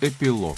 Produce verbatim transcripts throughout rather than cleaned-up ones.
Эпилог.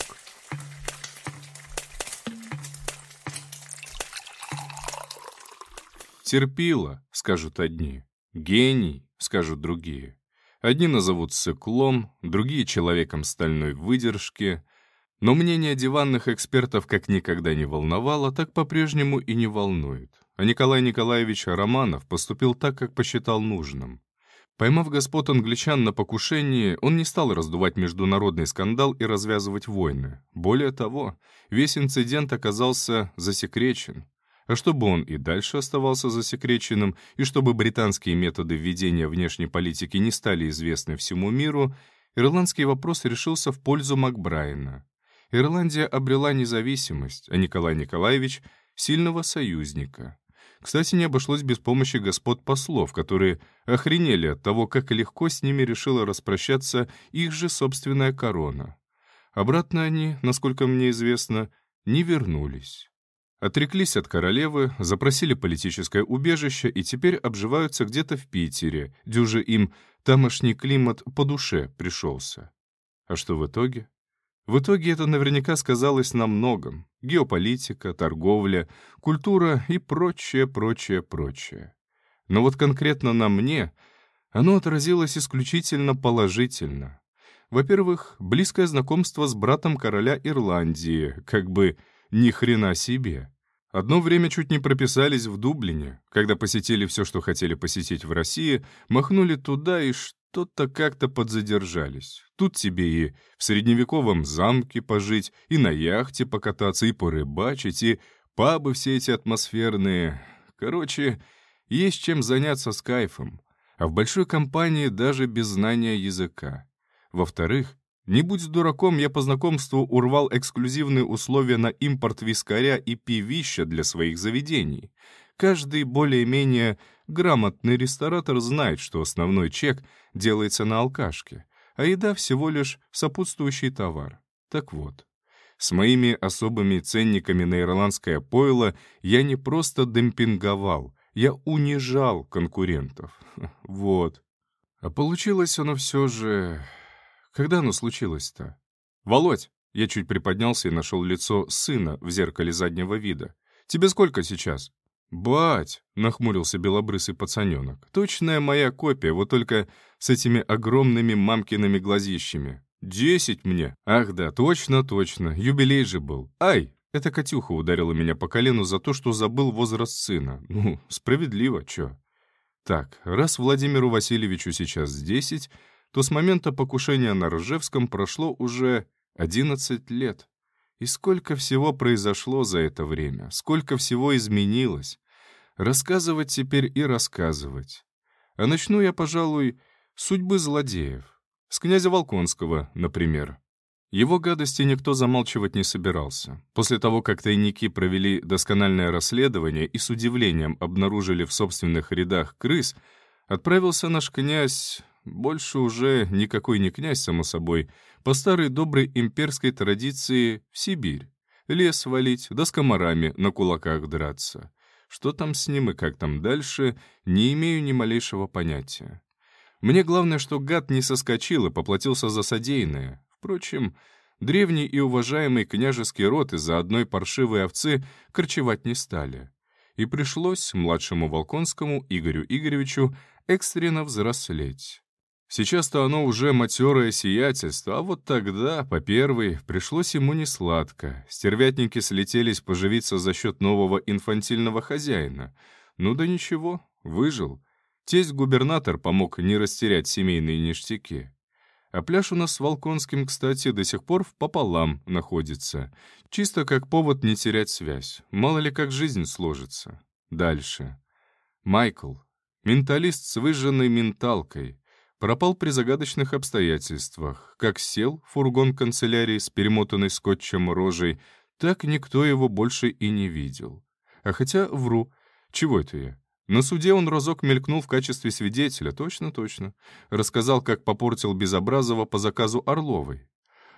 Терпила, скажут одни, гений, скажут другие. Одни назовут циклом, другие — человеком стальной выдержки. Но мнение диванных экспертов как никогда не волновало, так по-прежнему и не волнует. А Николай Николаевич Романов поступил так, как посчитал нужным. Поймав господ англичан на покушении, он не стал раздувать международный скандал и развязывать войны. Более того, весь инцидент оказался засекречен. А чтобы он и дальше оставался засекреченным, и чтобы британские методы введения внешней политики не стали известны всему миру, ирландский вопрос решился в пользу Макбрайена. Ирландия обрела независимость, а Николай Николаевич — сильного союзника. Кстати, не обошлось без помощи господ-послов, которые охренели от того, как легко с ними решила распрощаться их же собственная корона. Обратно они, насколько мне известно, не вернулись. Отреклись от королевы, запросили политическое убежище и теперь обживаются где-то в Питере, дюже им тамошний климат по душе пришелся. А что в итоге? В итоге это наверняка сказалось на многом. Геополитика, торговля, культура и прочее, прочее, прочее. Но вот конкретно на мне оно отразилось исключительно положительно. Во-первых, близкое знакомство с братом короля Ирландии, как бы ни хрена себе. Одно время чуть не прописались в Дублине. Когда посетили все, что хотели посетить в России, махнули туда и что-то как-то подзадержались. Тут тебе и в средневековом замке пожить, и на яхте покататься, и порыбачить, и пабы все эти атмосферные. Короче, есть чем заняться с кайфом. А в большой компании даже без знания языка. Во-вторых, не будь дураком, я по знакомству урвал эксклюзивные условия на импорт вискаря и пивища для своих заведений. Каждый более-менее грамотный ресторатор знает, что основной чек делается на алкашке, а еда всего лишь сопутствующий товар. Так вот, с моими особыми ценниками на ирландское пойло я не просто демпинговал, я унижал конкурентов. Вот. А получилось оно все же... Когда оно случилось-то? «Володь!» — я чуть приподнялся и нашел лицо сына в зеркале заднего вида. «Тебе сколько сейчас?» «Бать!» — нахмурился белобрысый пацаненок. «Точная моя копия, вот только с этими огромными мамкиными глазищами. Десять мне! Ах да, точно, точно, юбилей же был. Ай!» — эта Катюха ударила меня по колену за то, что забыл возраст сына. Ну, справедливо, чё? Так, раз Владимиру Васильевичу сейчас десять, то с момента покушения на Ржевском прошло уже одиннадцать лет. И сколько всего произошло за это время, сколько всего изменилось. Рассказывать теперь и рассказывать. А начну я, пожалуй, с судьбы злодеев. С князя Волконского, например. Его гадости никто замалчивать не собирался. После того, как тайники провели доскональное расследование и с удивлением обнаружили в собственных рядах крыс, отправился наш князь... Больше уже никакой не князь, само собой, по старой доброй имперской традиции в Сибирь. Лес валить, да с комарами на кулаках драться. Что там с ним и как там дальше, не имею ни малейшего понятия. Мне главное, что гад не соскочил и поплатился за содеянное. Впрочем, древний и уважаемый княжеский род из-за одной паршивой овцы корчевать не стали. И пришлось младшему Волконскому Игорю Игоревичу экстренно взрослеть. Сейчас-то оно уже матерое сиятельство, а вот тогда, по первой, пришлось ему несладко. Стервятники слетелись поживиться за счет нового инфантильного хозяина. Ну да ничего, выжил. Тесть-губернатор помог не растерять семейные ништяки. А пляж у нас с Волконским, кстати, до сих пор пополам находится. Чисто как повод не терять связь. Мало ли как жизнь сложится. Дальше. Майкл. Менталист с выжженной менталкой. Пропал при загадочных обстоятельствах. Как сел в фургон канцелярии с перемотанной скотчем рожей, так никто его больше и не видел. А хотя вру. Чего это я? На суде он разок мелькнул в качестве свидетеля, точно-точно. Рассказал, как попортил Безобразова по заказу Орловой.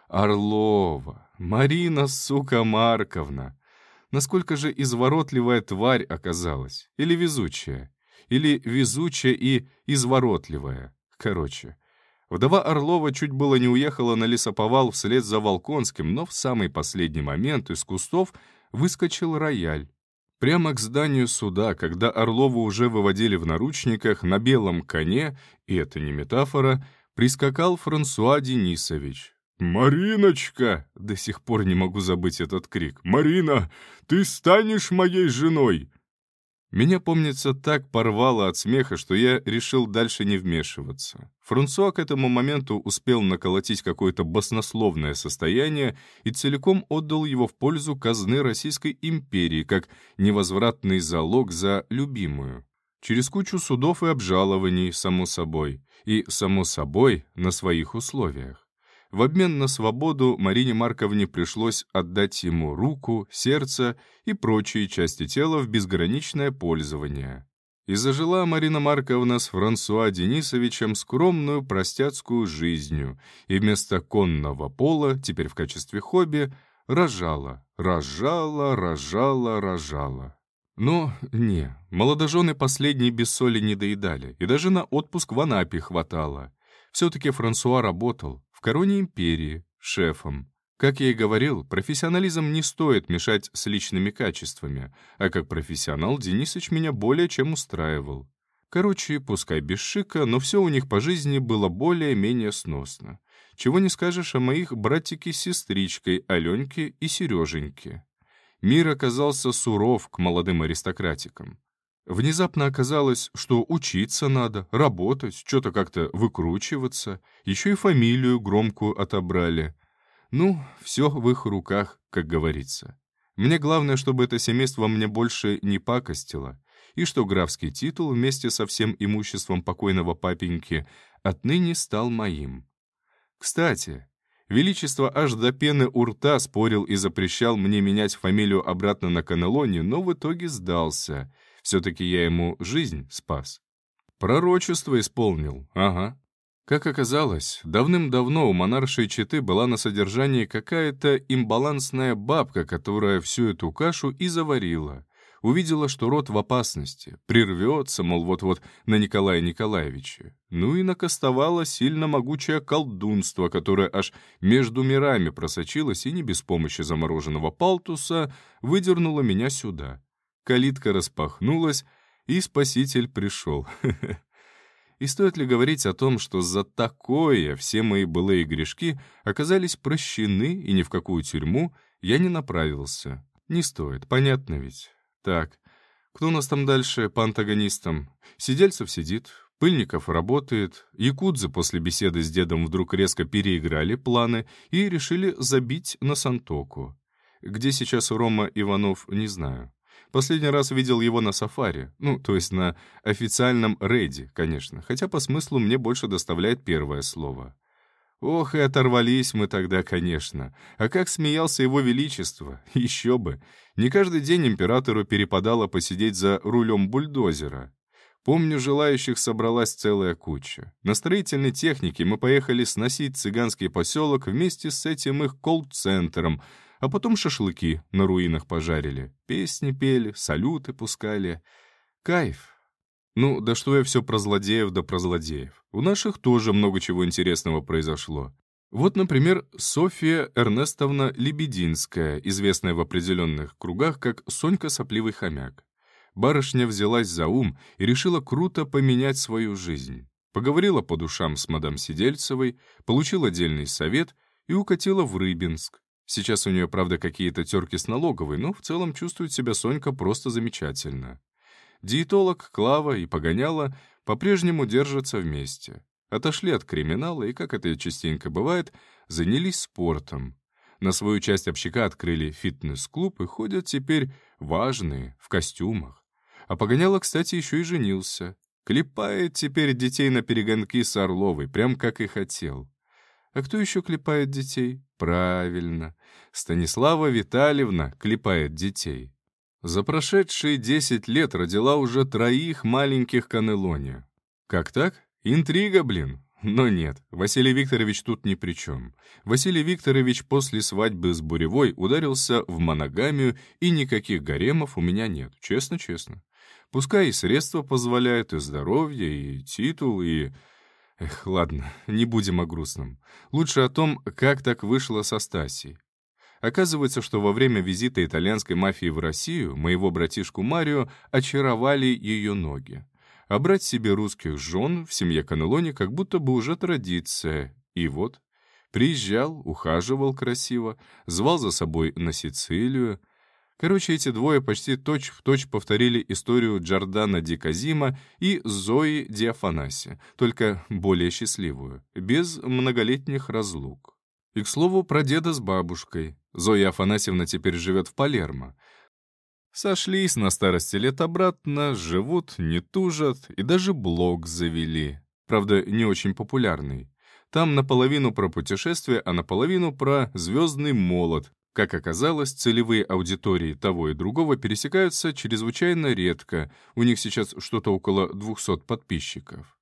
Орлова! Марина, сука, Марковна! Насколько же изворотливая тварь оказалась? Или везучая? Или везучая и изворотливая? Короче, Вдова Орлова чуть было не уехала на лесоповал вслед за Волконским, но в самый последний момент из кустов выскочил рояль. Прямо к зданию суда, когда Орлову уже выводили в наручниках, на белом коне, и это не метафора, прискакал Франсуа Денисович. «Мариночка!» — до сих пор не могу забыть этот крик. «Марина, ты станешь моей женой!» Меня, помнится, так порвало от смеха, что я решил дальше не вмешиваться. Франсуа к этому моменту успел наколотить какое-то баснословное состояние и целиком отдал его в пользу казны Российской империи как невозвратный залог за любимую. Через кучу судов и обжалований, само собой, и, само собой, на своих условиях. В обмен на свободу Марине Марковне пришлось отдать ему руку, сердце и прочие части тела в безграничное пользование. И зажила Марина Марковна с Франсуа Денисовичем скромную простяцкую жизнью, и вместо конного пола, теперь в качестве хобби, рожала, рожала, рожала, рожала. Но не, молодожены последние без соли не доедали, и даже на отпуск в Анапе хватало. Все-таки Франсуа работал в короне империи, шефом. Как я и говорил, профессионализм не стоит мешать с личными качествами, а как профессионал Денисыч меня более чем устраивал. Короче, пускай без шика, но все у них по жизни было более-менее сносно. Чего не скажешь о моих братике с сестричкой Аленьке и Сереженьке. Мир оказался суров к молодым аристократикам. Внезапно оказалось, что учиться надо, работать, что-то как-то выкручиваться, еще и фамилию громкую отобрали. Ну, все в их руках, как говорится. Мне главное, чтобы это семейство мне больше не пакостило, и что графский титул вместе со всем имуществом покойного папеньки отныне стал моим. Кстати, Величество аж до пены у рта спорил и запрещал мне менять фамилию обратно на Канелоне, но в итоге сдался. Все-таки я ему жизнь спас. Пророчество исполнил, ага. Как оказалось, давным-давно у монаршей четы была на содержании какая-то имбалансная бабка, которая всю эту кашу и заварила. Увидела, что род в опасности, прервется, мол, вот-вот на Николая Николаевича. Ну и накастовала сильно могучее колдунство, которое аж между мирами просочилось и не без помощи замороженного палтуса выдернуло меня сюда. Калитка распахнулась, и спаситель пришел. И стоит ли говорить о том, что за такое все мои былые грешки оказались прощены, и ни в какую тюрьму я не направился? Не стоит, понятно ведь. Так, кто у нас там дальше по антагонистам? Сидельцев сидит, Пыльников работает, якудзы после беседы с дедом вдруг резко переиграли планы и решили забить на Сантоку. Где сейчас Рома Иванов, не знаю. Последний раз видел его на сафари, ну, то есть на официальном рейде, конечно, хотя по смыслу мне больше доставляет первое слово. Ох, и оторвались мы тогда, конечно. А как смеялся его величество, еще бы. Не каждый день императору перепадало посидеть за рулем бульдозера. Помню, желающих собралась целая куча. На строительной технике мы поехали сносить цыганский поселок вместе с этим их колл-центром, а потом шашлыки на руинах пожарили, песни пели, салюты пускали. Кайф. Ну, да что я все про злодеев да про злодеев. У наших тоже много чего интересного произошло. Вот, например, Софья Эрнестовна Лебединская, известная в определенных кругах как Сонька Сопливый хомяк. Барышня взялась за ум и решила круто поменять свою жизнь. Поговорила по душам с мадам Сидельцевой, получила отдельный совет и укатила в Рыбинск. Сейчас у нее, правда, какие-то терки с налоговой, но в целом чувствует себя Сонька просто замечательно. Диетолог Клава и Погоняла по-прежнему держатся вместе. Отошли от криминала и, как это частенько бывает, занялись спортом. На свою часть общака открыли фитнес-клуб и ходят теперь важные, в костюмах. А Погоняла, кстати, еще и женился. Клепает теперь детей на перегонки с Орловой, прям как и хотел. А кто еще клепает детей? Правильно, Станислава Витальевна клепает детей. За прошедшие десять лет родила уже троих маленьких Канелоне. Как так? Интрига, блин. Но нет, Василий Викторович тут ни при чем. Василий Викторович после свадьбы с Буревой ударился в моногамию, и никаких гаремов у меня нет, честно-честно. Пускай и средства позволяют, и здоровье, и титул, и... Эх, ладно, не будем о грустном. Лучше о том, как так вышло со Стасей. Оказывается, что во время визита итальянской мафии в Россию моего братишку Марио очаровали ее ноги. А брать себе русских жен в семье Канелони как будто бы уже традиция. И вот, приезжал, ухаживал красиво, звал за собой на Сицилию. Короче, эти двое почти точь-в-точь повторили историю Джордано ди Казимо и Зои ди Афанаси, только более счастливую, без многолетних разлук. И, к слову, про деда с бабушкой. Зоя Афанасьевна теперь живет в Палермо. Сошлись на старости лет обратно, живут, не тужат и даже блог завели. Правда, не очень популярный. Там наполовину про путешествия, а наполовину про звездный молот. Как оказалось, целевые аудитории того и другого пересекаются чрезвычайно редко. У них сейчас что-то около двухсот подписчиков.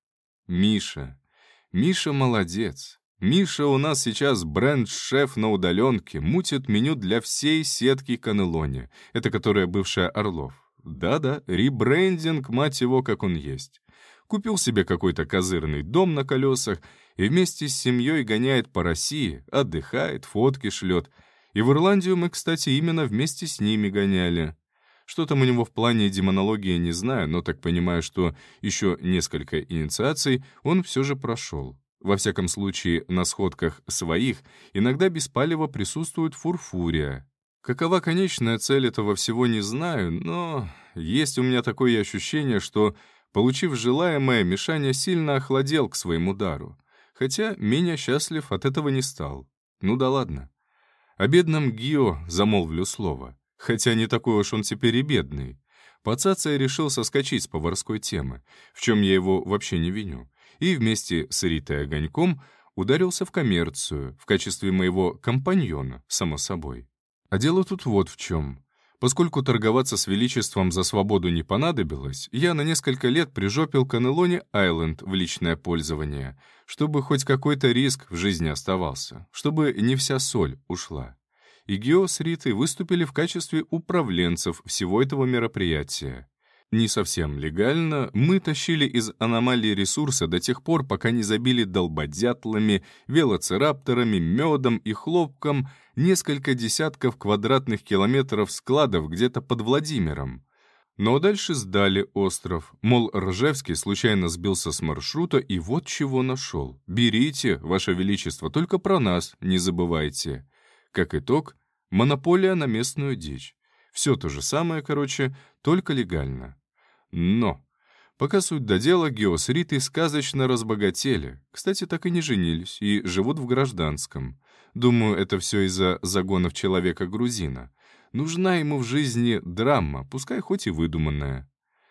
Миша. Миша молодец. Миша у нас сейчас бренд-шеф на удаленке, мутит меню для всей сетки Канелони. Это которая бывшая Орлов. Да-да, ребрендинг, мать его, как он есть. Купил себе какой-то козырный дом на колесах и вместе с семьей гоняет по России, отдыхает, фотки шлет. И в Ирландию мы, кстати, именно вместе с ними гоняли. Что там у него в плане демонологии, не знаю, но так понимаю, что еще несколько инициаций он все же прошел. Во всяком случае, на сходках своих иногда без палева присутствует фурфурия. Какова конечная цель этого всего, не знаю, но есть у меня такое ощущение, что, получив желаемое, Мишаня сильно охладел к своему дару, хотя менее счастлив от этого не стал. Ну да ладно. О бедном Гио замолвлю слово, хотя не такой уж он теперь и бедный. Пацация решил соскочить с поварской темы, в чем я его вообще не виню, и вместе с Ритой Огоньком ударился в коммерцию в качестве моего компаньона, само собой. А дело тут вот в чем. Поскольку торговаться с Величеством за свободу не понадобилось, я на несколько лет прижопил Канелони Айленд в личное пользование, чтобы хоть какой-то риск в жизни оставался, чтобы не вся соль ушла. И Гео с Ритой выступили в качестве управленцев всего этого мероприятия. Не совсем легально, мы тащили из аномалии ресурса до тех пор, пока не забили долбодятлами, велоцирапторами, медом и хлопком несколько десятков квадратных километров складов где-то под Владимиром. Но дальше сдали остров, мол, Ржевский случайно сбился с маршрута и вот чего нашел. Берите, Ваше Величество, только про нас не забывайте. Как итог, монополия на местную дичь. Все то же самое, короче, только легально. Но, пока суть до дела, Гео с Ритой сказочно разбогатели. Кстати, так и не женились и живут в гражданском. Думаю, это все из-за загонов человека-грузина. Нужна ему в жизни драма, пускай хоть и выдуманная.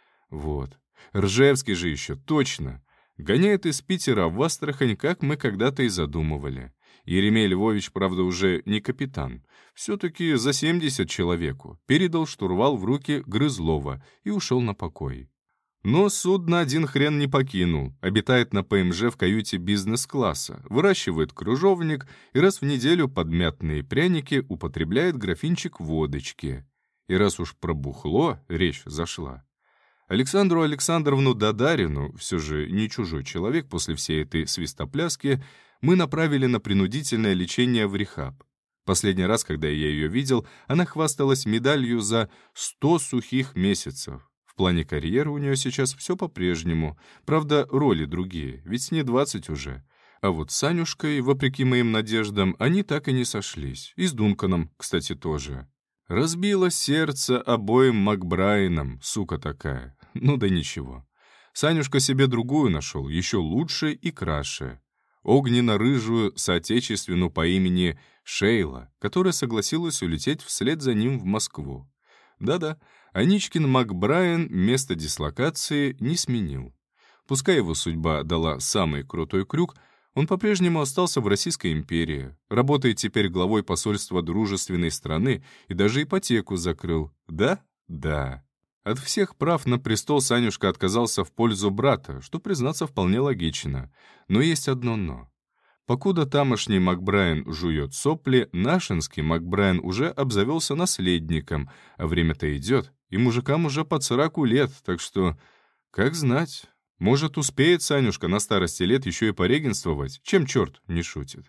Вот. Ржевский же еще точно. Гоняет из Питера в Астрахань, как мы когда-то и задумывали. Еремей Львович, правда, уже не капитан. Все-таки за семьдесят человеку. Передал штурвал в руки Грызлова и ушел на покой. Но судно один хрен не покинул. Обитает на ПМЖ в каюте бизнес-класса, выращивает крыжовник и раз в неделю под мятные пряники употребляет графинчик водочки. И раз уж про бухло речь зашла. Александру Александровну Дадарину, все же не чужой человек после всей этой свистопляски, мы направили на принудительное лечение в рехаб. Последний раз, когда я ее видел, она хвасталась медалью за сто сухих месяцев. В плане карьеры у нее сейчас все по-прежнему. Правда, роли другие, ведь не двадцать уже. А вот с Анюшкой, вопреки моим надеждам, они так и не сошлись. И с Дунканом, кстати, тоже. Разбило сердце обоим Макбрайнам, сука такая. Ну да ничего. Санюшка себе другую нашел, еще лучше и краше. Огненно-рыжую соотечественную по имени Шейла, которая согласилась улететь вслед за ним в Москву. Да-да, Аничкин Макбрайан место дислокации не сменил. Пускай его судьба дала самый крутой крюк, он по-прежнему остался в Российской империи, работает теперь главой посольства дружественной страны и даже ипотеку закрыл. Да? Да. От всех прав на престол Санюшка отказался в пользу брата, что, признаться, вполне логично. Но есть одно «но». Покуда тамошний Макбрайан жует сопли, нашинский Макбрайан уже обзавелся наследником, а время-то идет, и мужикам уже под сороку лет, так что, как знать, Может, успеет Санюшка на старости лет еще и порегенствовать, чем черт не шутит.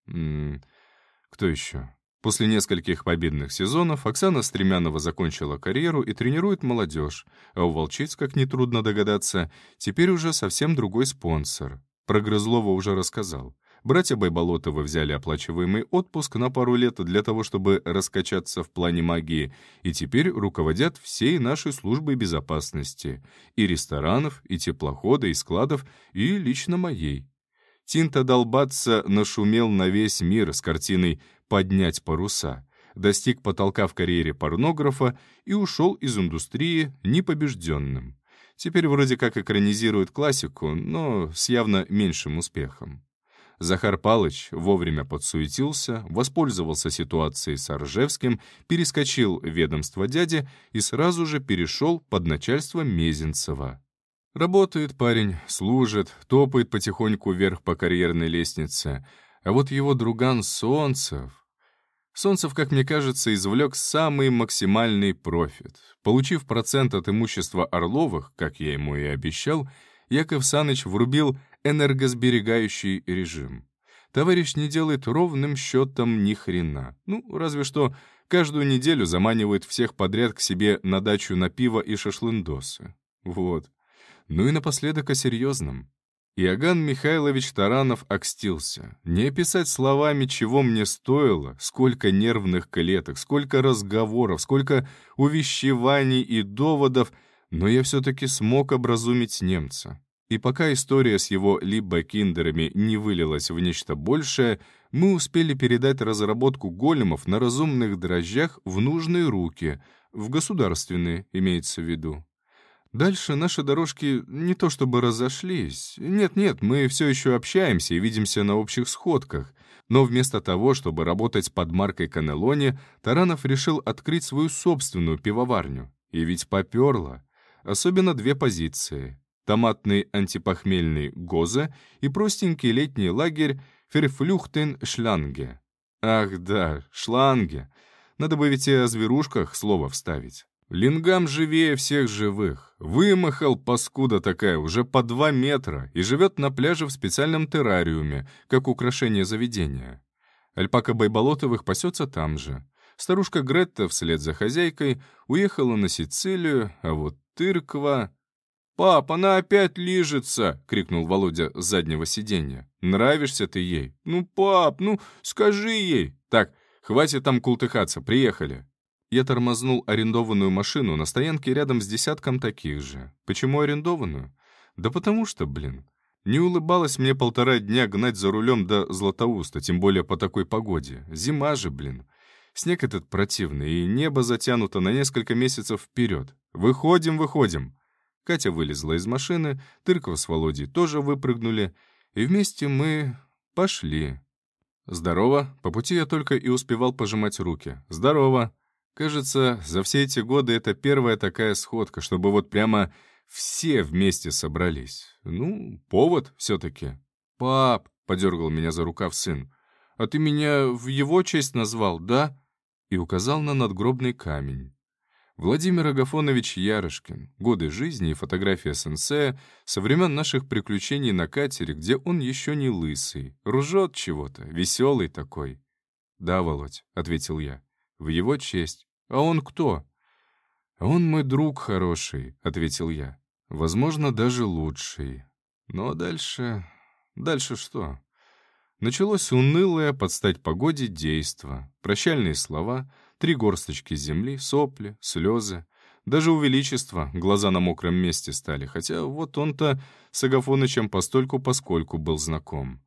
М -м, кто еще? После нескольких победных сезонов Оксана Стремянова закончила карьеру и тренирует молодежь, а у волчиц, как нетрудно догадаться, теперь уже совсем другой спонсор. Про Грызлова уже рассказал. Братья Байболотовы взяли оплачиваемый отпуск на пару лет для того, чтобы раскачаться в плане магии, и теперь руководят всей нашей службой безопасности. И ресторанов, и теплохода, и складов, и лично моей. Тинто Долбатца нашумел на весь мир с картиной «Поднять паруса», достиг потолка в карьере порнографа и ушел из индустрии непобежденным. Теперь вроде как экранизирует классику, но с явно меньшим успехом. Захар Палыч вовремя подсуетился, воспользовался ситуацией с Оржевским, перескочил ведомство дяди и сразу же перешел под начальство Мезенцева. Работает парень, служит, топает потихоньку вверх по карьерной лестнице, а вот его друган Солнцев... Солнцев, как мне кажется, извлек самый максимальный профит. Получив процент от имущества Орловых, как я ему и обещал, Яков Саныч врубил энергосберегающий режим. Товарищ не делает ровным счетом ни хрена. Ну, разве что каждую неделю заманивает всех подряд к себе на дачу на пиво и шашлындосы. Вот. Ну и напоследок о серьезном. Иоганн Михайлович Таранов окстился. Не описать словами, чего мне стоило, сколько нервных клеток, сколько разговоров, сколько увещеваний и доводов, но я все-таки смог образумить немца. И пока история с его либо-киндерами не вылилась в нечто большее, мы успели передать разработку големов на разумных дрожжах в нужные руки, в государственные, имеется в виду. Дальше наши дорожки не то чтобы разошлись. Нет-нет, мы все еще общаемся и видимся на общих сходках. Но вместо того, чтобы работать под маркой Каннелони, Таранов решил открыть свою собственную пивоварню. И ведь поперло. Особенно две позиции. Томатный антипохмельный Гозе и простенький летний лагерь Ферфлюхтен-Шланге. Ах да, шланге. Надо бы ведь и о зверушках слово вставить. Лингам живее всех живых. Вымахал, паскуда такая, уже по два метра и живет на пляже в специальном террариуме, как украшение заведения. Альпака Байболотовых пасется там же. Старушка Гретта вслед за хозяйкой уехала на Сицилию, а вот Тырква... «Пап, она опять лижется!» — крикнул Володя с заднего сиденья. «Нравишься ты ей?» «Ну, пап, ну, скажи ей!» «Так, хватит там култыхаться, приехали!» Я тормознул арендованную машину на стоянке рядом с десятком таких же. Почему арендованную? Да потому что, блин, не улыбалось мне полтора дня гнать за рулем до Златоуста, тем более по такой погоде. Зима же, блин. Снег этот противный, и небо затянуто на несколько месяцев вперед. «Выходим, выходим!» Катя вылезла из машины, Тырков с Володей тоже выпрыгнули, и вместе мы пошли. «Здорово!» По пути я только и успевал пожимать руки. «Здорово!» Кажется, за все эти годы это первая такая сходка, чтобы вот прямо все вместе собрались. Ну, повод все-таки. «Пап!» — подергал меня за рукав сын. «А ты меня в его честь назвал, да?» И указал на надгробный камень. Владимир Агафонович Ярышкин. Годы жизни и фотография сенсея со времен наших приключений на катере, где он еще не лысый. Ржет чего-то, веселый такой. «Да, Володь», — ответил я, — «в его честь». «А он кто?» «Он мой друг хороший», — ответил я. «Возможно, даже лучший. Но дальше... Дальше что?» Началось унылое под стать погоде действо. Прощальные слова, три горсточки земли, сопли, слезы. Даже у Величества глаза на мокром месте стали, хотя вот он-то с Агафонычем постольку-поскольку был знаком.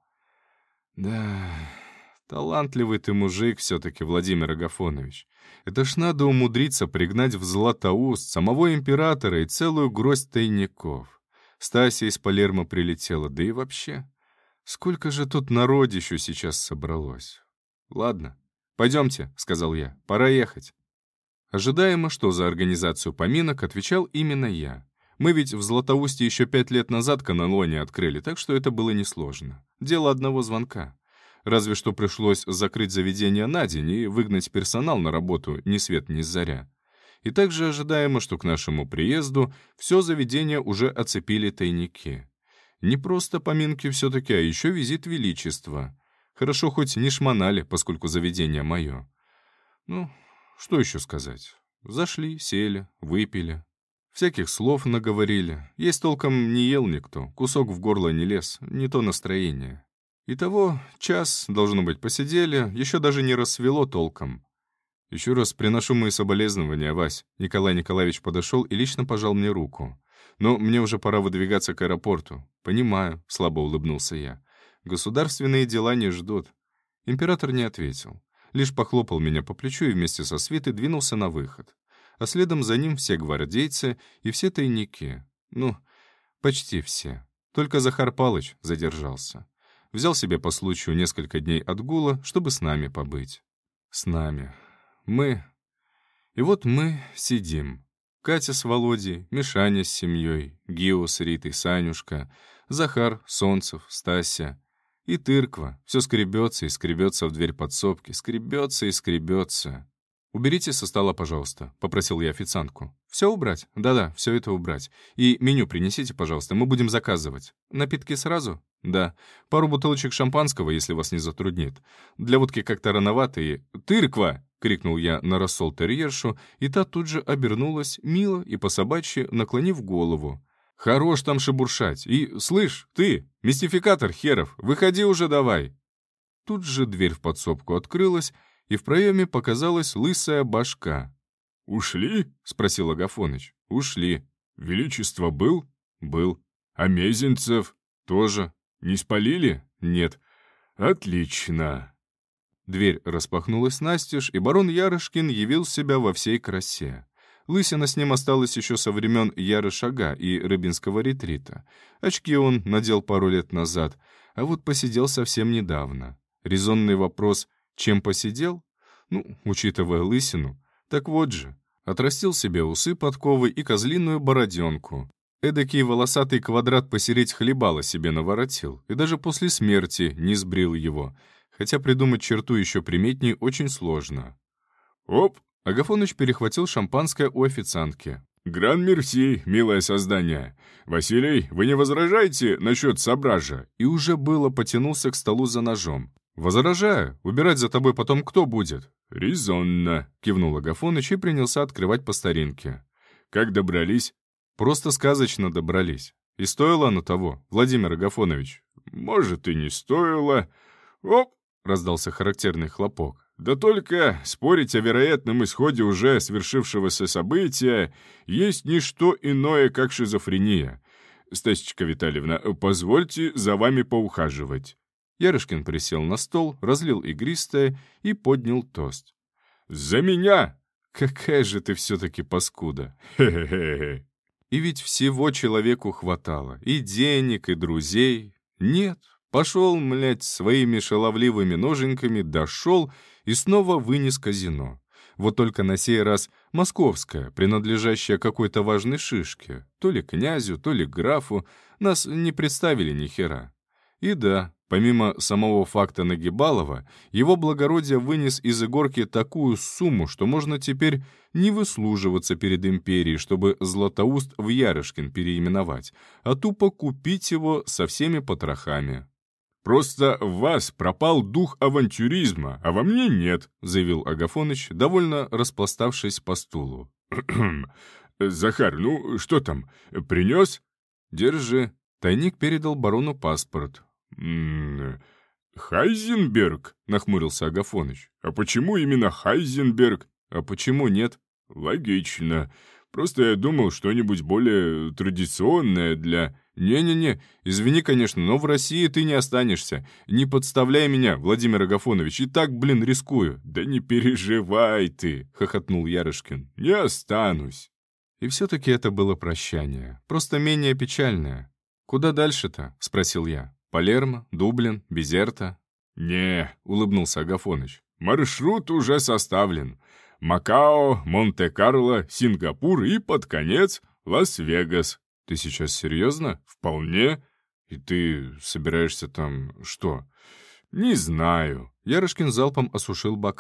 «Да, талантливый ты мужик все-таки, Владимир Агафонович. Это ж надо умудриться пригнать в Златоуст самого императора и целую гроздь тайников. Стася из Палермо прилетела, да и вообще. Сколько же тут народищу сейчас собралось? Ладно, пойдемте, — сказал я, — пора ехать». Ожидаемо, что за организацию поминок, отвечал именно я. Мы ведь в Златоусте еще пять лет назад Каннелони открыли, так что это было несложно. Дело одного звонка. Разве что пришлось закрыть заведение на день и выгнать персонал на работу ни свет ни заря. И также ожидаемо, что к нашему приезду все заведение уже оцепили тайники. Не просто поминки все-таки, а еще визит величества. Хорошо хоть не шмонали, поскольку заведение мое. Ну, что еще сказать? Зашли, сели, выпили. Всяких слов наговорили. Есть толком не ел никто, кусок в горло не лез, не то настроение. Итого час, должно быть, посидели, еще даже не рассвело толком. Еще раз приношу мои соболезнования, Вась. Николай Николаевич подошел и лично пожал мне руку. Но мне уже пора выдвигаться к аэропорту. Понимаю, слабо улыбнулся я. Государственные дела не ждут. Император не ответил. Лишь похлопал меня по плечу и вместе со свитой двинулся на выход. А следом за ним все гвардейцы и все тайники. Ну, почти все. Только Захар Палыч задержался. Взял себе по случаю несколько дней отгула, чтобы с нами побыть. С нами. Мы... И вот мы сидим. Катя с Володей, Мишаня с семьей, Гио с Ритой, Санюшка, Захар, Солнцев, Стася. И Тырква. Все скребется и скребется в дверь подсобки. Скребется и скребется. «Уберите со стола, пожалуйста», — попросил я официантку. «Все убрать? Да-да, все это убрать. И меню принесите, пожалуйста, мы будем заказывать. Напитки сразу? Да. Пару бутылочек шампанского, если вас не затруднит. Для водки как-то рановато и... Тырква!» — крикнул я на рассол терьершу, и та тут же обернулась, мило и по-собачьи, наклонив голову. «Хорош там шебуршать. И, слышь, ты, мистификатор херов, выходи уже давай!» Тут же дверь в подсобку открылась, и в проеме показалась лысая башка. «Ушли?» — спросил Агафоныч. «Ушли». «Величество был?» «Был». «А Мезенцев?» «Тоже». «Не спалили?» «Нет». «Отлично». Дверь распахнулась настежь, и барон Ярышкин явил себя во всей красе. Лысина с ним осталась еще со времен Ярышага и Рыбинского ретрита. Очки он надел пару лет назад, а вот посидел совсем недавно. Резонный вопрос «чем посидел?» Ну, учитывая лысину, так вот же. Отрастил себе усы подковы и козлиную бороденку. Эдакий волосатый квадрат посереть хлебала себе наворотил, и даже после смерти не сбрил его, хотя придумать черту еще приметней очень сложно. «Оп!» Агафоныч перехватил шампанское у официантки. «Гран-мерси, милое создание! Василий, вы не возражаете насчет собража?» И уже было потянулся к столу за ножом. «Возражаю. Убирать за тобой потом кто будет?» «Резонно», — кивнул Агафоныч и принялся открывать по старинке. «Как добрались?» «Просто сказочно добрались. И стоило оно того, Владимир Агафонович?» «Может, и не стоило. Оп!» — раздался характерный хлопок. «Да только спорить о вероятном исходе уже свершившегося события есть не что иное, как шизофрения. Стасечка Витальевна, позвольте за вами поухаживать». Ярышкин присел на стол, разлил игристое и поднял тост. «За меня!» «Какая же ты все-таки паскуда!» «Хе-хе-хе!» И ведь всего человеку хватало, и денег, и друзей. Нет, пошел, млядь, своими шаловливыми ноженьками, дошел и снова вынес казино. Вот только на сей раз московское, принадлежащее какой-то важной шишке, то ли князю, то ли графу, нас не представили ни хера. И да, помимо самого факта Нагибалова, его благородие вынес из игорки такую сумму, что можно теперь не выслуживаться перед империей, чтобы Златоуст в Ярышкин переименовать, а тупо купить его со всеми потрохами. «Просто в вас пропал дух авантюризма, а во мне нет», — заявил Агафоныч, довольно распластавшись по стулу. «Захар, ну что там, принес?» «Держи». Тайник передал барону паспорт. «М-м, Хайзенберг?» — нахмурился Агафоныч. «А почему именно Хайзенберг?» «А почему нет?» «Логично. Просто я думал, что-нибудь более традиционное для...» «Не-не-не, извини, конечно, но в России ты не останешься. Не подставляй меня, Владимир Агафонович, и так, блин, рискую». «Да не переживай ты», — хохотнул Ярышкин. «Не останусь». И все-таки это было прощание, просто менее печальное. «Куда дальше-то?» — спросил я. «Палермо, Дублин, Безерта?» «Не», — улыбнулся Агафоныч. «Маршрут уже составлен. Макао, Монте-Карло, Сингапур и, под конец, Лас-Вегас». «Ты сейчас серьезно?» «Вполне». «И ты собираешься там что?» «Не знаю». Ярышкин залпом осушил бокал.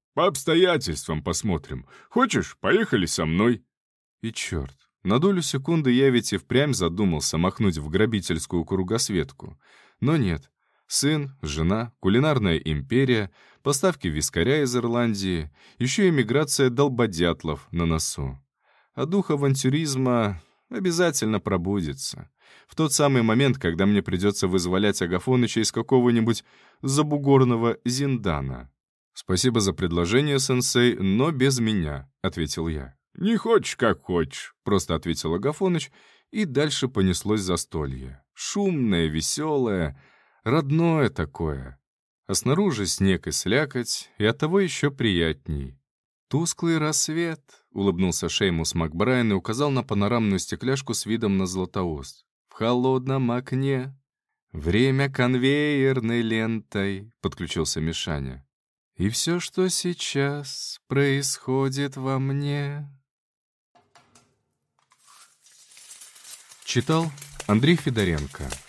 По обстоятельствам посмотрим. Хочешь, поехали со мной?» И черт, на долю секунды я ведь и впрямь задумался махнуть в грабительскую кругосветку. Но нет. Сын, жена, кулинарная империя, поставки вискаря из Ирландии, еще и миграция долбодятлов на носу. А дух авантюризма обязательно пробудится. В тот самый момент, когда мне придется вызволять Агафоныча из какого-нибудь забугорного зиндана. «Спасибо за предложение, сенсей, но без меня», — ответил я. «Не хочешь, как хочешь», — просто ответил Агафоныч, и дальше понеслось застолье. Шумное, веселое, родное такое. А снаружи снег и слякоть, и оттого еще приятней. «Тусклый рассвет», — улыбнулся Шеймус Макбрайан и указал на панорамную стекляшку с видом на Златоуст. «В холодном окне. Время конвейерной лентой», — подключился Мишаня. «И все, что сейчас происходит во мне». Читал Андрей Федоренко.